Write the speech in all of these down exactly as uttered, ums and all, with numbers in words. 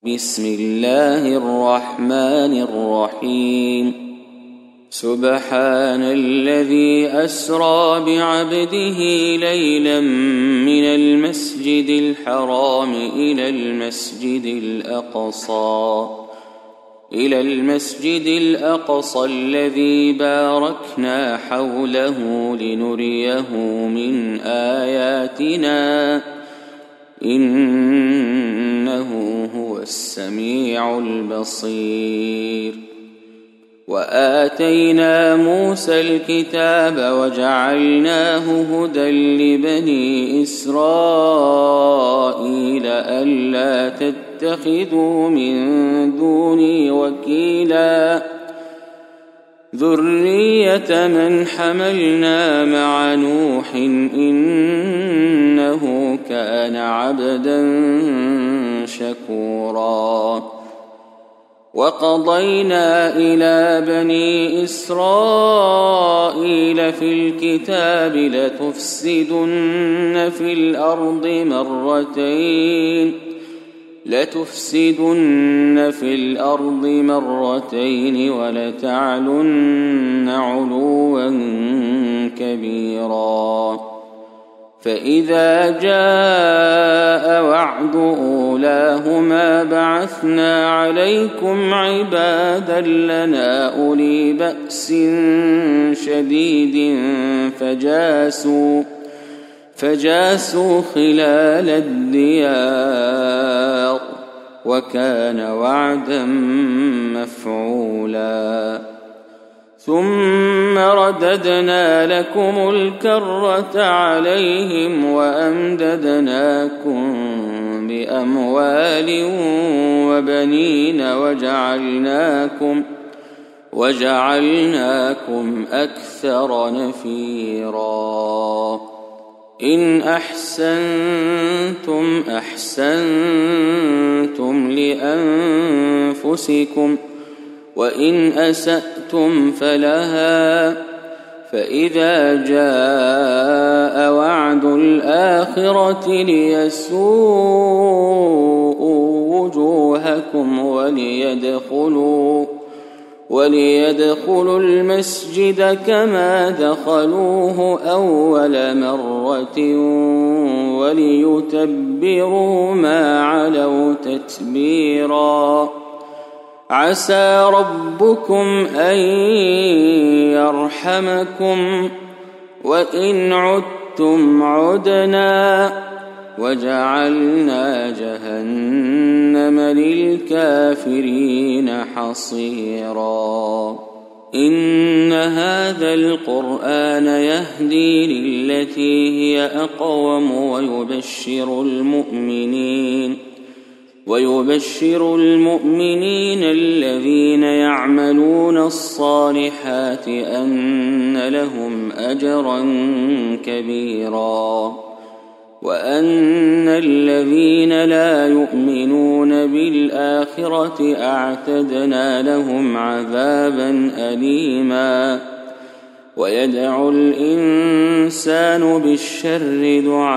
بسم الله الرحمن الرحيم سبحان الذي أسرى بعبده ليلا من المسجد الحرام إلى المسجد الأقصى إلى المسجد الأقصى الذي باركنا حوله لنريه من آياتنا إنه هو السميع البصير. وآتينا موسى الكتاب وجعلناه هدى لبني إسرائيل ألا تتخذوا من دوني وكيلا ذرية من حملنا مع نوح إنه كان عبدا شكورا. وقضينا إلى بني إسرائيل في الكتاب لتفسدن في الأرض مرتين لتفسدن في الأرض مرتين ولتعلن علوا كبيرا. فإذا جاء وعد أولاهما بعثنا عليكم عبادا لنا أولي بأس شديد فجاسوا فجاسوا خلال الديار وكان وعدا مفعولا. ثم رددنا لكم الكرة عليهم وأمددناكم بأموال وبنين وجعلناكم وجعلناكم أكثر نفيرا. إن أحسنتم أحسنتم لأنفسكم وإن أسأتم فلها. فإذا جاء وعد الآخرة ليسوءوا وجوهكم وليدخلوا وليدخلوا المسجد كما دخلوه أول مرة وليتبروا ما علوا تتبيرا. عسى ربكم أن يرحمكم وإن عدتم عدنا وجعلنا جهنم للكافرين حصيرا. إن هذا القرآن يهدي للتي هي أقوم ويبشر المؤمنين ويبشر المؤمنين الذين يعملون الصالحات أن لهم أجرا كبيرا وأن الذين لا يؤمنون بالآخرة أعتدنا لهم عذابا أليما. ويدعو الإنسان بالشر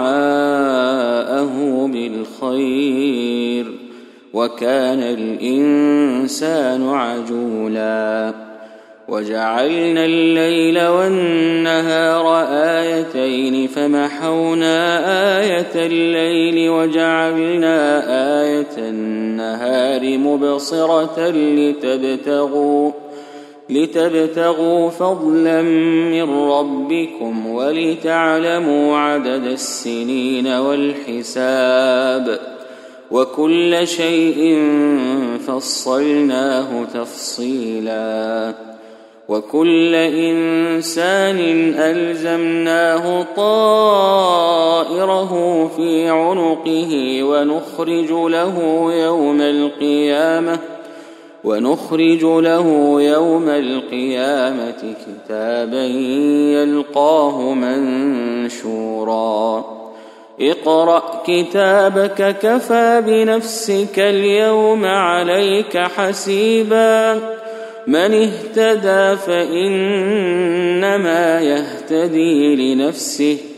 دعاءه بالخير وكان الإنسان عجولا. وجعلنا الليل والنهار آيتين فمحونا آية الليل وجعلنا آية النهار مبصرة لتبتغوا لتبتغوا فضلا من ربكم ولتعلموا عدد السنين والحساب وكل شيء فصلناه تفصيلا. وكل إنسان ألزمناه طائره في عنقه ونخرج له يوم القيامة ونخرج له يوم القيامة كتابا يلقاه منشورا. اقرأ كتابك كفى بنفسك اليوم عليك حسيبا. من اهتدى فإنما يهتدي لنفسه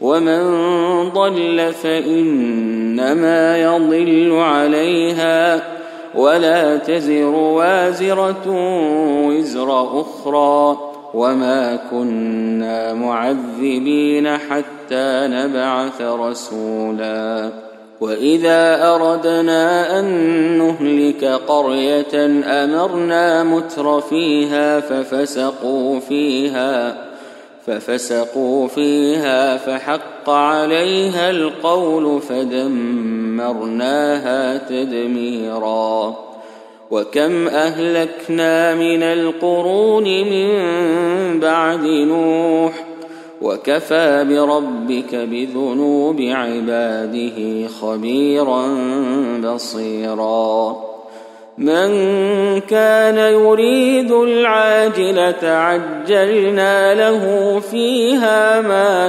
ومن ضل فإنما يضل عليها ولا تزر وازرة وزر أخرى وما كنا معذبين حتى نبعث رسولا وإذا أردنا أن نهلك قرية أمرنا متر فيها ففسقوا فيها ففسقوا فيها فحق عليها القول فدمرناها تدميرا وكم أهلكنا من القرون من بعد نوح وكفى بربك بذنوب عباده خبيرا بصيرا من كان يريد العاجلة عجلنا له فيها ما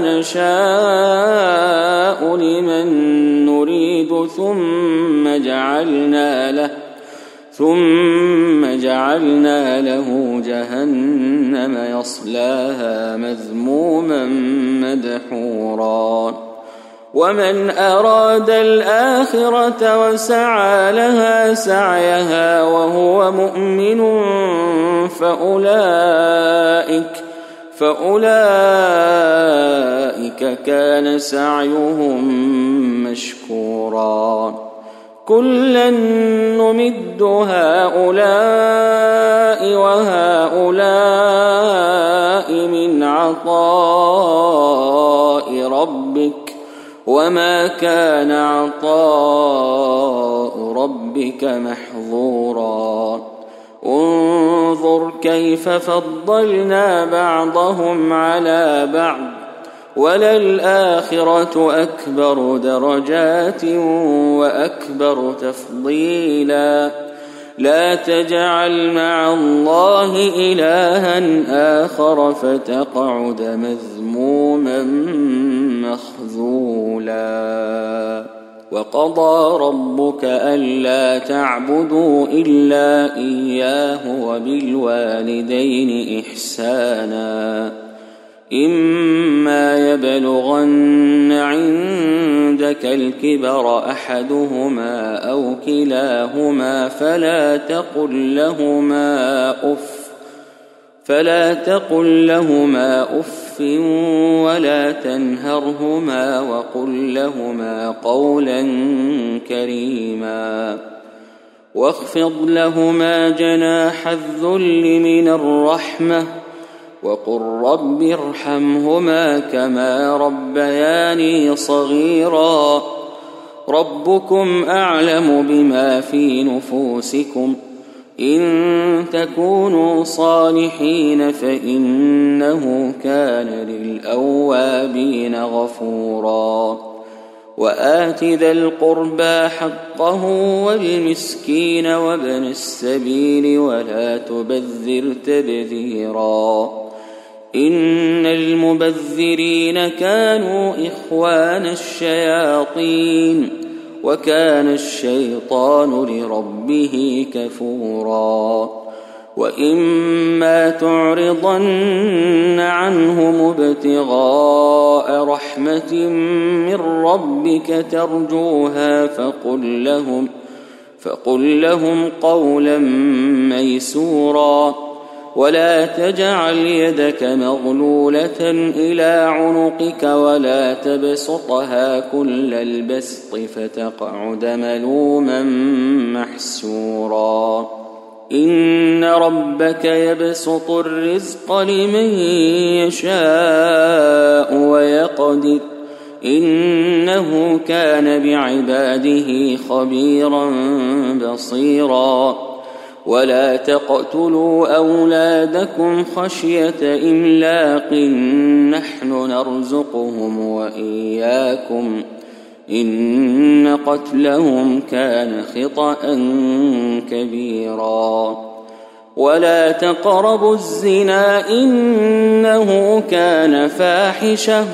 نشاء لمن نريد ثم جعلنا له ثم جعلنا له جهنم يصلاها مذموما مدحورا ومن أراد الآخرة وسعى لها سعيها وهو مؤمن فأولئك فأولئك كان سعيهم مشكورا كلا نمد هؤلاء وهؤلاء من عطاء ربك وما كان عطاء ربك محظورا انظر كيف فضلنا بعضهم على بعض وللآخرة أكبر درجات وأكبر تفضيلا لا تجعل مع الله إلها آخر فتقعد مذموما مخذولا وقضى ربك ألا تعبدوا إلا إياه وبالوالدين إحسانا إما يبلغن عندك الكبر أحدهما أو كلاهما فلا تقل لهما أف فلا تقل لهما أف ولا تنهرهما وقل لهما قولا كريما واخفض لهما جناح الذل من الرحمة وقل رب ارحمهما كما ربياني صغيرا ربكم أعلم بما في نفوسكم إن تكونوا صالحين فإنه كان للأوابين غفورا وآت ذا القربى حقه والمسكين وابن السبيل ولا تبذر تبذيرا إن المبذرين كانوا إخوان الشياطين وكان الشيطان لربه كفورا وإما تعرضن عنهم ابتغاء رحمة من ربك ترجوها فقل لهم فقل لهم قولا ميسورا ولا تجعل يدك مغلولة إلى عنقك ولا تبسطها كل البسط فتقعد ملوما محسورا إن ربك يبسط الرزق لمن يشاء ويقدر إنه كان بعباده خبيرا بصيرا ولا تقتلوا أولادكم خشية إملاق نحن نرزقهم وإياكم إن قتلهم كان خطأ كبيرا ولا تقربوا الزنا إنه كان فاحشة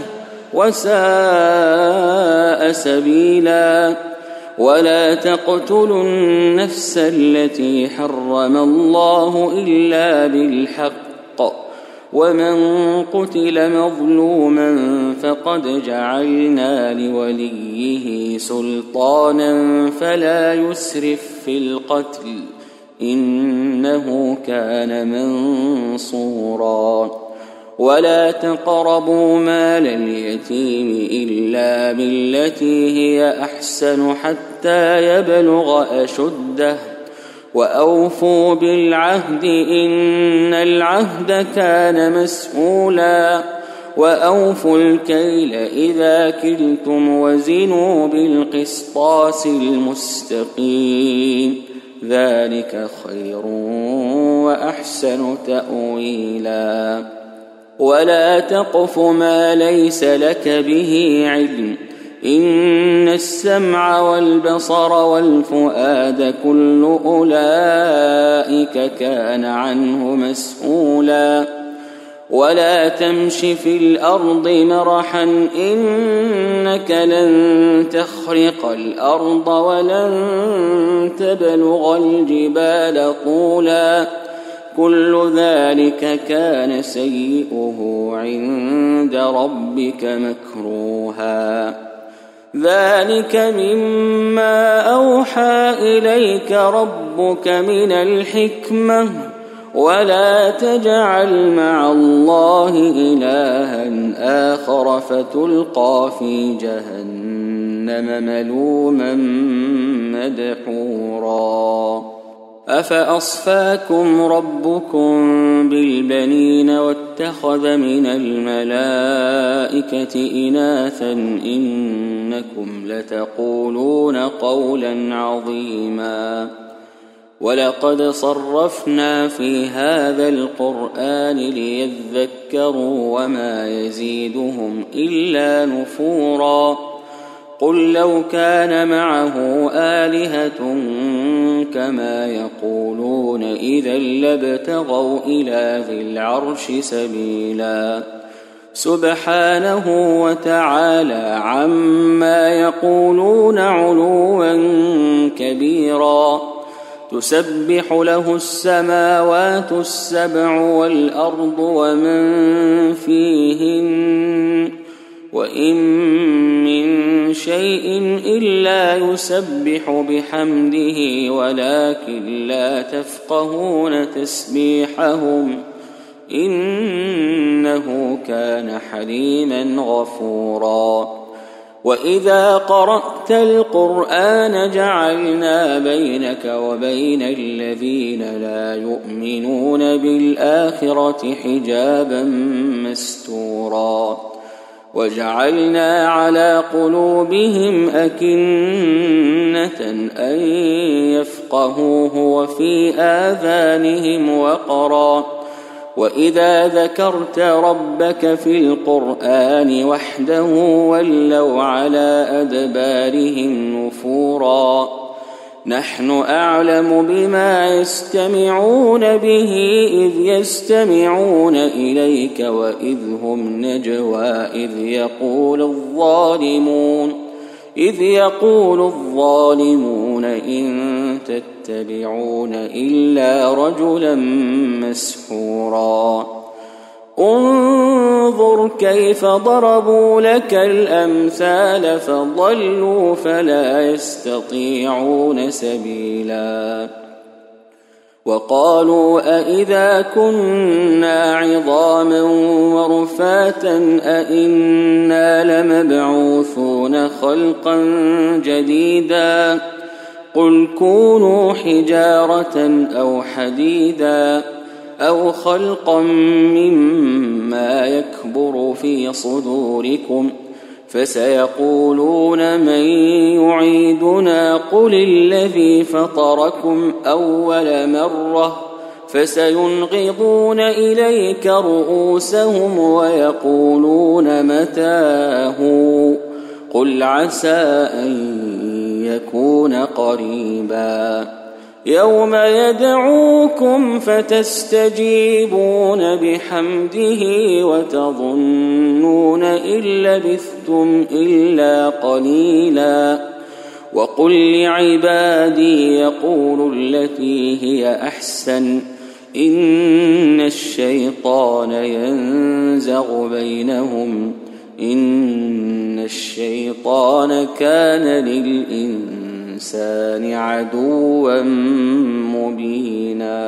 وساء سبيلا ولا تقتلوا النفس التي حرم الله إلا بالحق ومن قتل مظلوما فقد جعلنا لوليه سلطانا فلا يسرف في القتل إنه كان منصورا ولا تقربوا مال اليتيم إلا بالتي هي أحسن حتى يبلغ أشده وأوفوا بالعهد إن العهد كان مسؤولا وأوفوا الكيل إذا كلتم وزنوا بالقسطاس المستقيم ذلك خير وأحسن تأويلا ولا تقف ما ليس لك به علم إن السمع والبصر والفؤاد كل أولئك كان عنه مسؤولا ولا تمش في الأرض مرحا إنك لن تخرق الأرض ولن تبلغ الجبال طولا كل ذلك كان سيئه عند ربك مكروها ذلك مما أوحى إليك ربك من الحكمة ولا تجعل مع الله إلها آخر فتلقى في جهنم ملوما مدحورا أفأصفاكم ربكم بالبنين واتخذ من الملائكة إناثا إنكم لتقولون قولا عظيما ولقد صرفنا في هذا القرآن ليذكروا وما يزيدهم إلا نفورا قل لو كان معه آلهة كما يقولون إذا لابتغوا إلى ذي العرش سبيلا سبحانه وتعالى عما يقولون علوا كبيرا تسبح له السماوات السبع والأرض ومن فيهن وإن من شيء إلا يسبح بحمده ولكن لا تفقهون تسبيحهم إنه كان حليما غفورا وإذا قرأت القرآن جعلنا بينك وبين الذين لا يؤمنون بالآخرة حجابا مستورا وجعلنا على قلوبهم أكنة أن يفقهوه وفي آذانهم وقرا وإذا ذكرت ربك في القرآن وحده ولوا على أدبارهم نفورا نحن أعلم بما يستمعون به إذ يستمعون إليك وإذ هم نجوى إذ يقول الظالمون إذ يقول الظالمون إن تتبعون إلا رجلا مسحورا انظر كيف ضربوا لك الأمثال فضلوا فلا يستطيعون سبيلا وقالوا أإذا كنا عظاما ورفاتا أإنا لمبعوثون خلقا جديدا قل كونوا حجارة أو حديدا أو خلقا مما يكبر في صدوركم فسيقولون من يعيدنا قل الذي فطركم أول مرة فسينغضون إليك رؤوسهم ويقولون متاه قل عسى أن يكون قريبا يوم يدعوكم فتستجيبون بحمده وتظنون إن لبثتم إلا قليلا وقل لعبادي يقولوا التي هي أحسن إن الشيطان ينزغ بينهم إن الشيطان كان للإنسان عدوا مبينا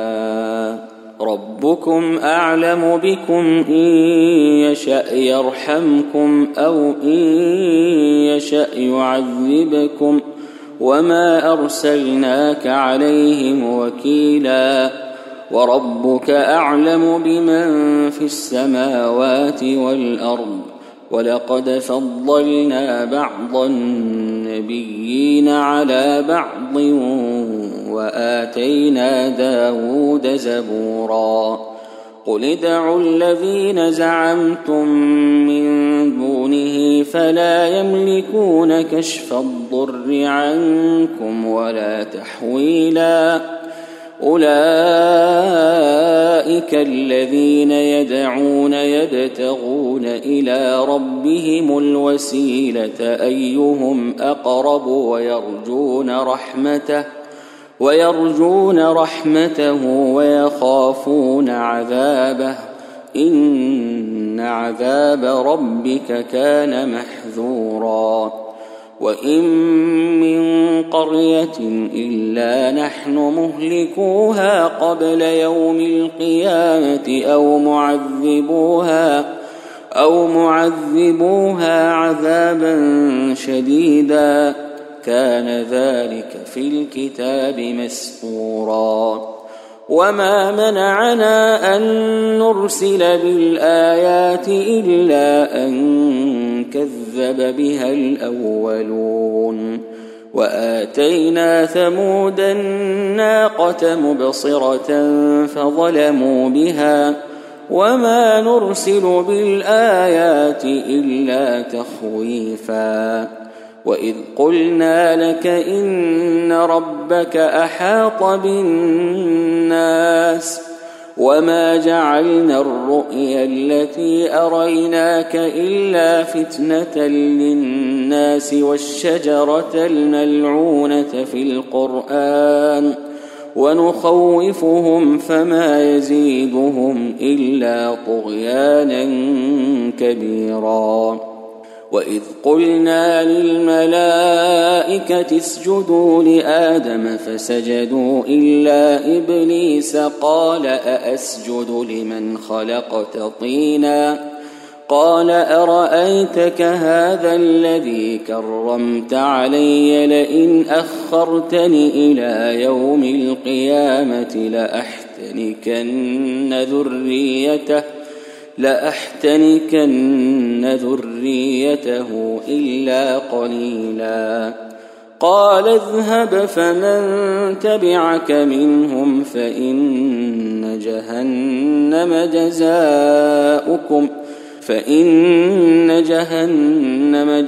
ربكم أعلم بكم إن يشأ يرحمكم أو إن يشأ يعذبكم وما أرسلناك عليهم وكيلا وربك أعلم بمن في السماوات والأرض ولقد فضلنا بعض النبيين على بعض وآتينا داود زبورا قل ادعوا الذين زعمتم من دونه فلا يملكون كشف الضر عنكم ولا تحويلا أولئك الذين يدعون يبتغون إلى ربهم الوسيلة أيهم أقرب ويرجون رحمته ويرجون رحمته ويخافون عذابه إن عذاب ربك كان محذورا وإن من قرية إلا نحن مهلكوها قبل يوم القيامة أو معذبوها أو معذبوها عذابا شديدا كان ذلك في الكتاب مسطورا وما منعنا أن نرسل بالآيات إلا أن كذب بها الأولون وآتينا ثمود الناقة مبصرة فظلموا بها وما نرسل بالآيات إلا تخويفا وإذ قلنا لك إن ربك أحاط بالناس وما جعلنا الرؤيا التي أريناك إلا فتنة للناس والشجرة الملعونة في القرآن ونخوفهم فما يزيدهم إلا طغيانا كبيرا وإذ قلنا للملائكة اسجدوا لآدم فسجدوا إلا إبليس قال أأسجد لمن خلقت طينا قال أرأيتك هذا الذي كرمت علي لئن أخرتني إلى يوم القيامة لأحتنكن ذريته لأحتنكن ذريته إلا قليلا قال اذهب فمن تبعك منهم فإن جهنم جزاؤكم فإن جهنم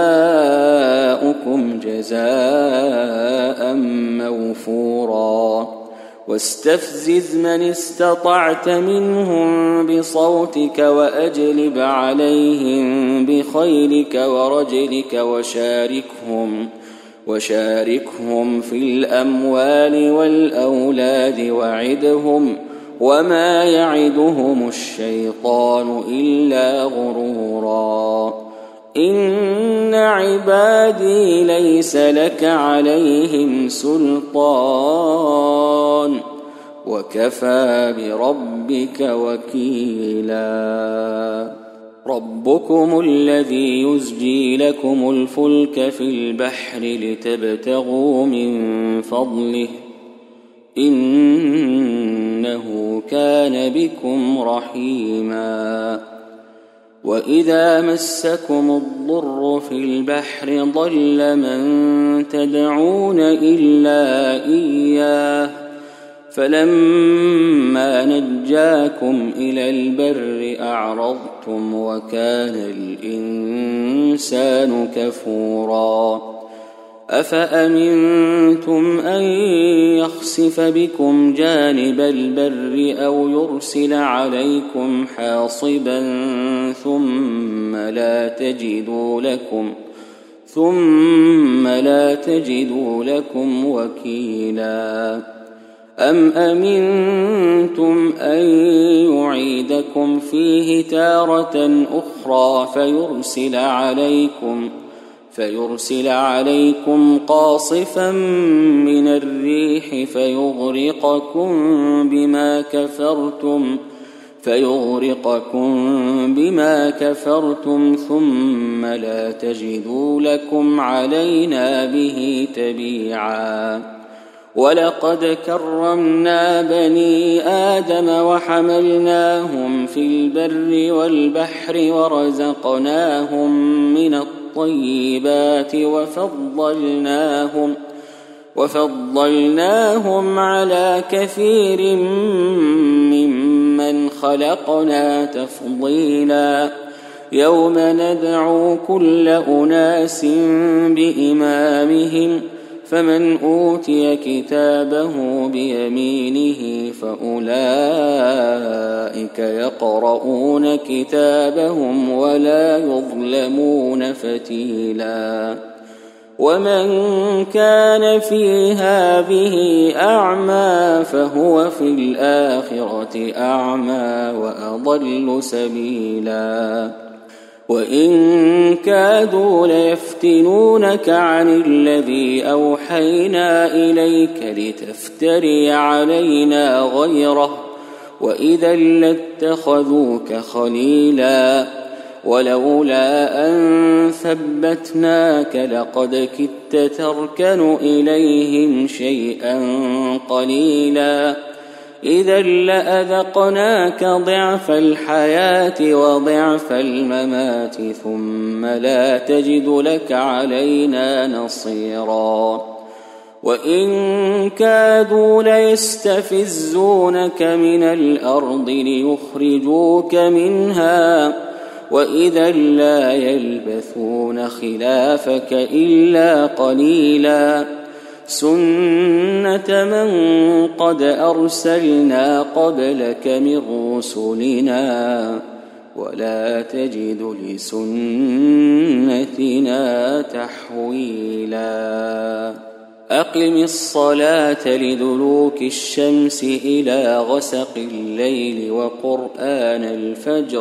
جزاؤكم جزاء موفورا واستفزز من استطعت منهم بصوتك وأجلب عليهم بخيلك ورجلك وشاركهم وشاركهم في الأموال والأولاد وعدهم وما يعدهم الشيطان إلا غرورا إن عبادي ليس لك عليهم سلطان وكفى بربك وكيلا ربكم الذي يزجي لكم الفلك في البحر لتبتغوا من فضله إنه كان بكم رحيما وإذا مسكم الضر في البحر ضل من تدعون إلا إياه فلما نجاكم إلى البر أعرضتم وكان الإنسان كفورا أفأمنتم أن يخسف بكم جانب البر أو يرسل عليكم حاصبا ثم لا تجدوا لكم ثم لا تجدوا لكم وكيلا أم أمنتم أن يعيدكم فيه تارة أخرى فيرسل عليكم فيرسل عليكم قاصفا من الريح فيغرقكم بما كفرتم فيغرقكم بما كفرتم ثم لا تجدوا لكم علينا به تبيعا ولقد كرمنا بني آدم وحملناهم في البر والبحر ورزقناهم من الطيبات وفضلناهم وفضلناهم على كثير ممن خلقنا تفضيلا يوم ندعو كل أناس بإمامهم فمن أوتي كتابه بيمينه فأولئك يقرؤون كتابهم ولا يظلمون فتيلا ومن كان في هذه أعمى فهو في الآخرة أعمى وأضل سبيلا وإن كادوا ليفتنونك عن الذي أوحينا إليك لتفتري علينا غيره وإذا لاتخذوك خليلا ولولا أن ثبتناك لقد كدت تركن إليهم شيئا قليلا إذا لأذقناك ضعف الحياة وضعف الممات ثم لا تجد لك علينا نصيرا وإن كادوا ليستفزونك من الأرض ليخرجوك منها وإذا لا يلبثون خلافك إلا قليلا سنة من قد أرسلنا قبلك من رسلنا ولا تجد لسنتنا تحويلا أقم الصلاة لدلوك الشمس إلى غسق الليل وقرآن الفجر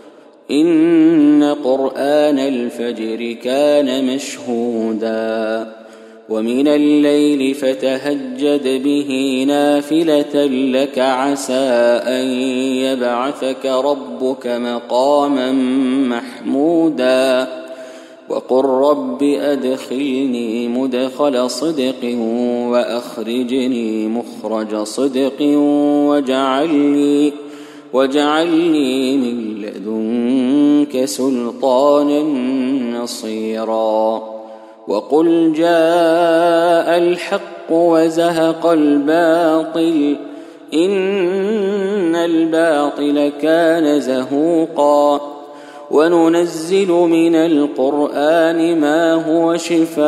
إن قرآن الفجر كان مشهودا ومن الليل فتهجد به نافلة لك عسى أن يبعثك ربك مقاما محمودا وقل رب أدخلني مدخل صدق وأخرجني مخرج صدق واجعلني واجعلني من لدنك سلطانا نصيرا وقل جاء الحق وزهق الباطل إن الباطل كان زهوقا وننزل من القرآن ما هو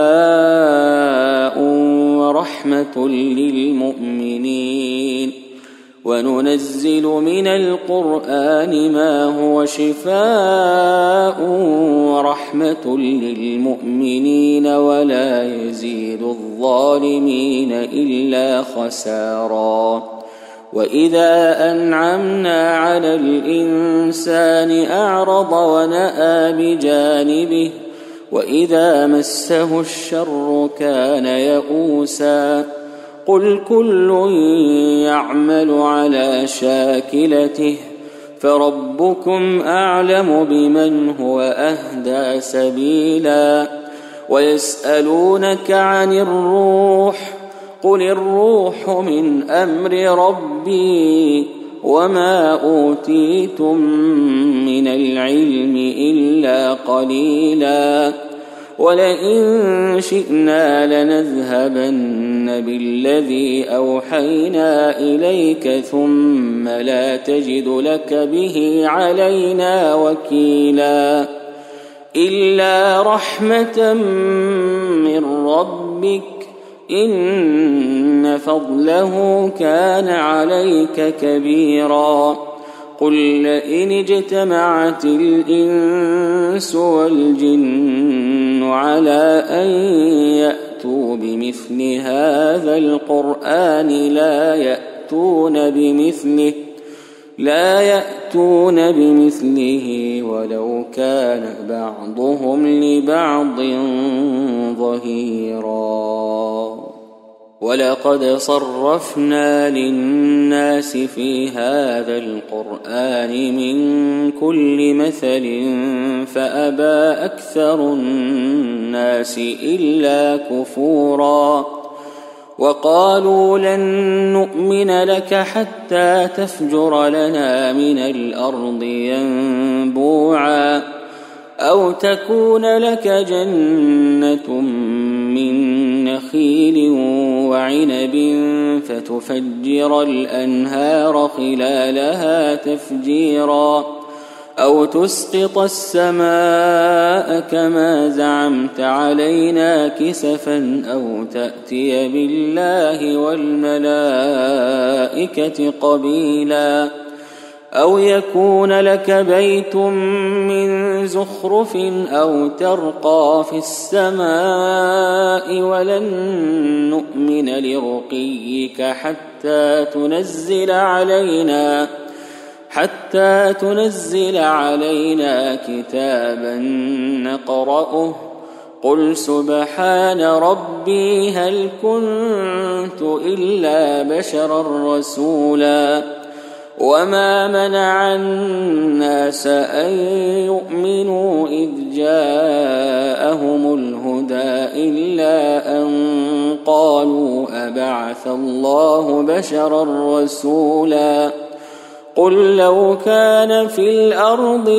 شفاء ورحمة للمؤمنين وننزل من القرآن ما هو شفاء ورحمة للمؤمنين ولا يزيد الظالمين إلا خسارا وإذا أنعمنا على الإنسان أعرض ونأى بجانبه وإذا مسه الشر كان يئوسا قل كل يعمل على شاكلته فربكم أعلم بمن هو أهدى سبيلا ويسألونك عن الروح قل الروح من أمر ربي وما أوتيتم من العلم إلا قليلا ولئن شئنا لنذهبن بالذي أوحينا إليك ثم لا تجد لك به علينا وكيلا إلا رحمة من ربك إن فضله كان عليك كبيرا قل لئن اجتمعت الإنس والجن على أن يأتوا يأتوا بمثل هذا القرآن لا يأتون بمثله لا يأتون بمثله ولو كان بعضهم لبعض ظهيرا. ولقد صرفنا للناس في هذا القرآن من كل مثل فأبى أكثر الناس إلا كفورا. وقالوا لن نؤمن لك حتى تفجر لنا من الأرض ينبوعا أو تكون لك جنة من نخيل وعنب فتفجر الأنهار خلالها تفجيرا أو تسقط السماء كما زعمت علينا كسفا أو تأتي بالله والملائكة قبيلا أو يكون لك بيت من زخرف أو ترقى في السماء ولن نؤمن لرقيك حتى تنزل علينا حتى تنزل علينا كتابا نقرأه قل سبحان ربي هل كنت إلا بشرا رسولا. وما منع الناس أن يؤمنوا إذ جاءهم الهدى إلا أن قالوا أبعث الله بشرا رسولا. قل لو كان في الأرض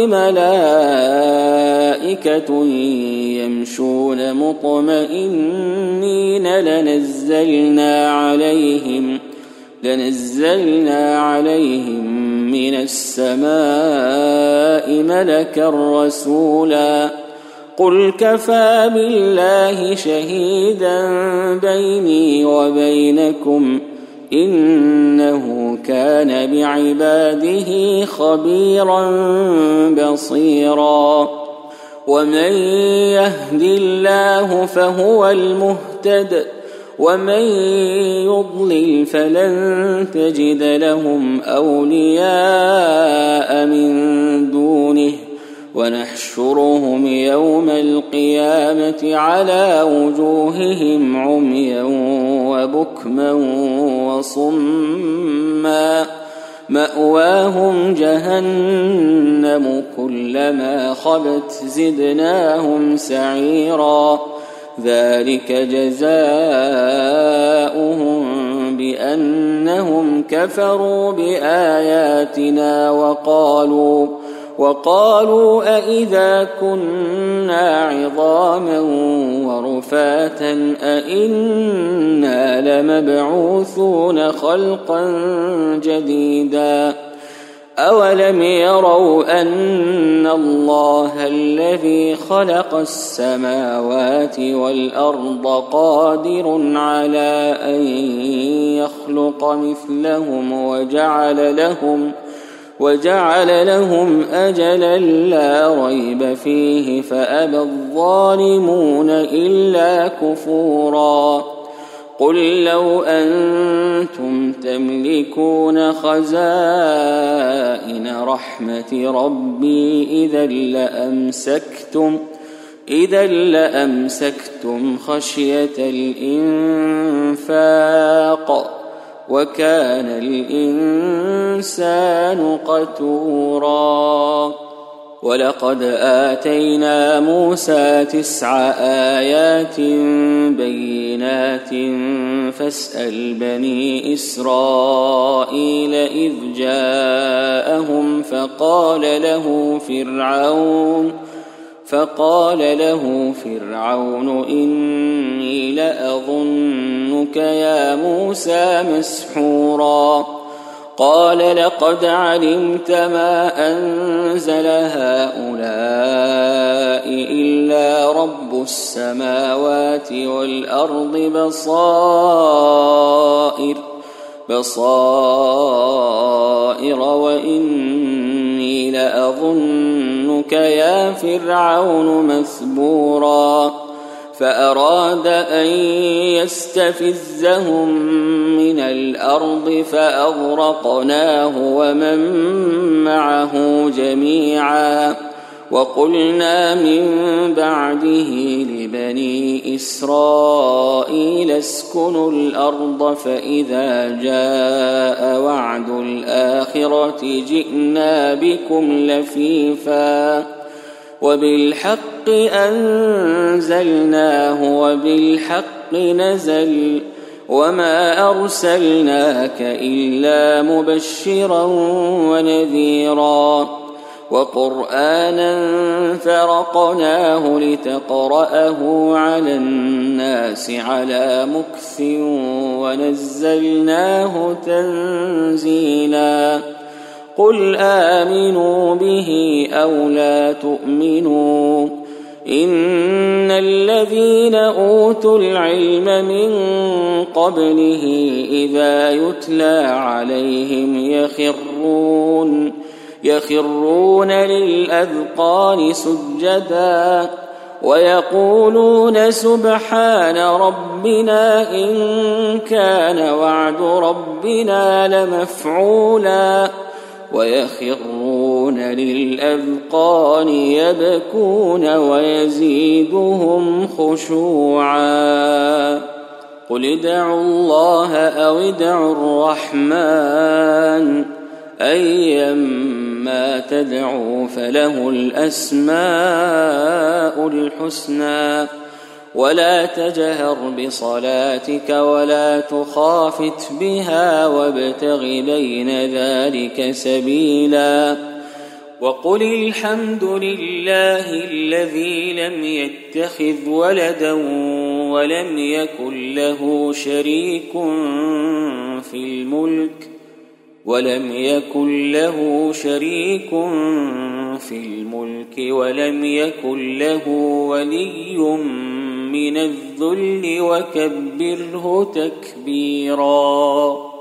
ملائكة يمشون مطمئنين لنزلنا عليهم لنزلنا عليهم من السماء ملكا رسولا. قل كفى بالله شهيدا بيني وبينكم إنه كان بعباده خبيرا بصيرا. ومن يهد الله فهو المهتد ومن يضلل فلن تجد لهم أولياء من دونه ونحشرهم يوم القيامة على وجوههم عميا وبكما وصما مأواهم جهنم كلما خبت زدناهم سعيرا. ذلك جزاؤهم بأنهم كفروا بآياتنا وقالوا وقالوا أإذا كنا عظاما ورفاتا أإنا لمبعوثون خلقا جديدا. أولم يروا أن الله الذي خلق السماوات والأرض قادر على أن يخلق مثلهم وجعل لهم وجعل لهم أجلا لا ريب فيه فأبى الظالمون إلا كفورا. قل لو أنتم تملكون خزائن رحمة ربي إذا لأمسكتم إذا لأمسكتم خشية الإنفاق وكان الإنسان قتورا. ولقد آتينا موسى تسع آيات بينات فاسأل بني إسرائيل إذ جاءهم فقال له فرعون فقال له فرعون إني لأظنك يا موسى مسحورا. قال لقد علمت ما أنزل هؤلاء إلا رب السماوات والأرض بصائر بصائر وإني لأظنك يا فرعون مثبورا. فأراد أن يستفزهم من الأرض فأغرقناه ومن معه جميعا وقلنا من بعده لبني إسرائيل اسكنوا الأرض فإذا جاء وعد الآخرة جئنا بكم لفيفا وبالحق أنزلناه وبالحق نزل وما أرسلناك إلا مبشرا ونذيرا وقرآنا فرقناه لتقرأه على الناس على مكث ونزلناه تنزيلا قل آمنوا به أو لا تؤمنوا إن الذين أوتوا العلم من قبله إذا يتلى عليهم يخرون يخرون للأذقان سجدا ويقولون سبحان ربنا إن كان وعد ربنا لمفعولا ويخرون للأذقان يبكون ويزيدهم خشوعا قل ادعوا الله أو ادعوا الرحمن أيما تدعوا فله الأسماء الحسنى ولا تجهر بصلاتك ولا تخافت بها وابتغ بين ذلك سبيلا وقل الحمد لله الذي لم يتخذ ولدا ولم يكن له شريك في الملك ولم يكن له شريك في الملك ولم يكن له ولي من الذل وكبره تكبيرا.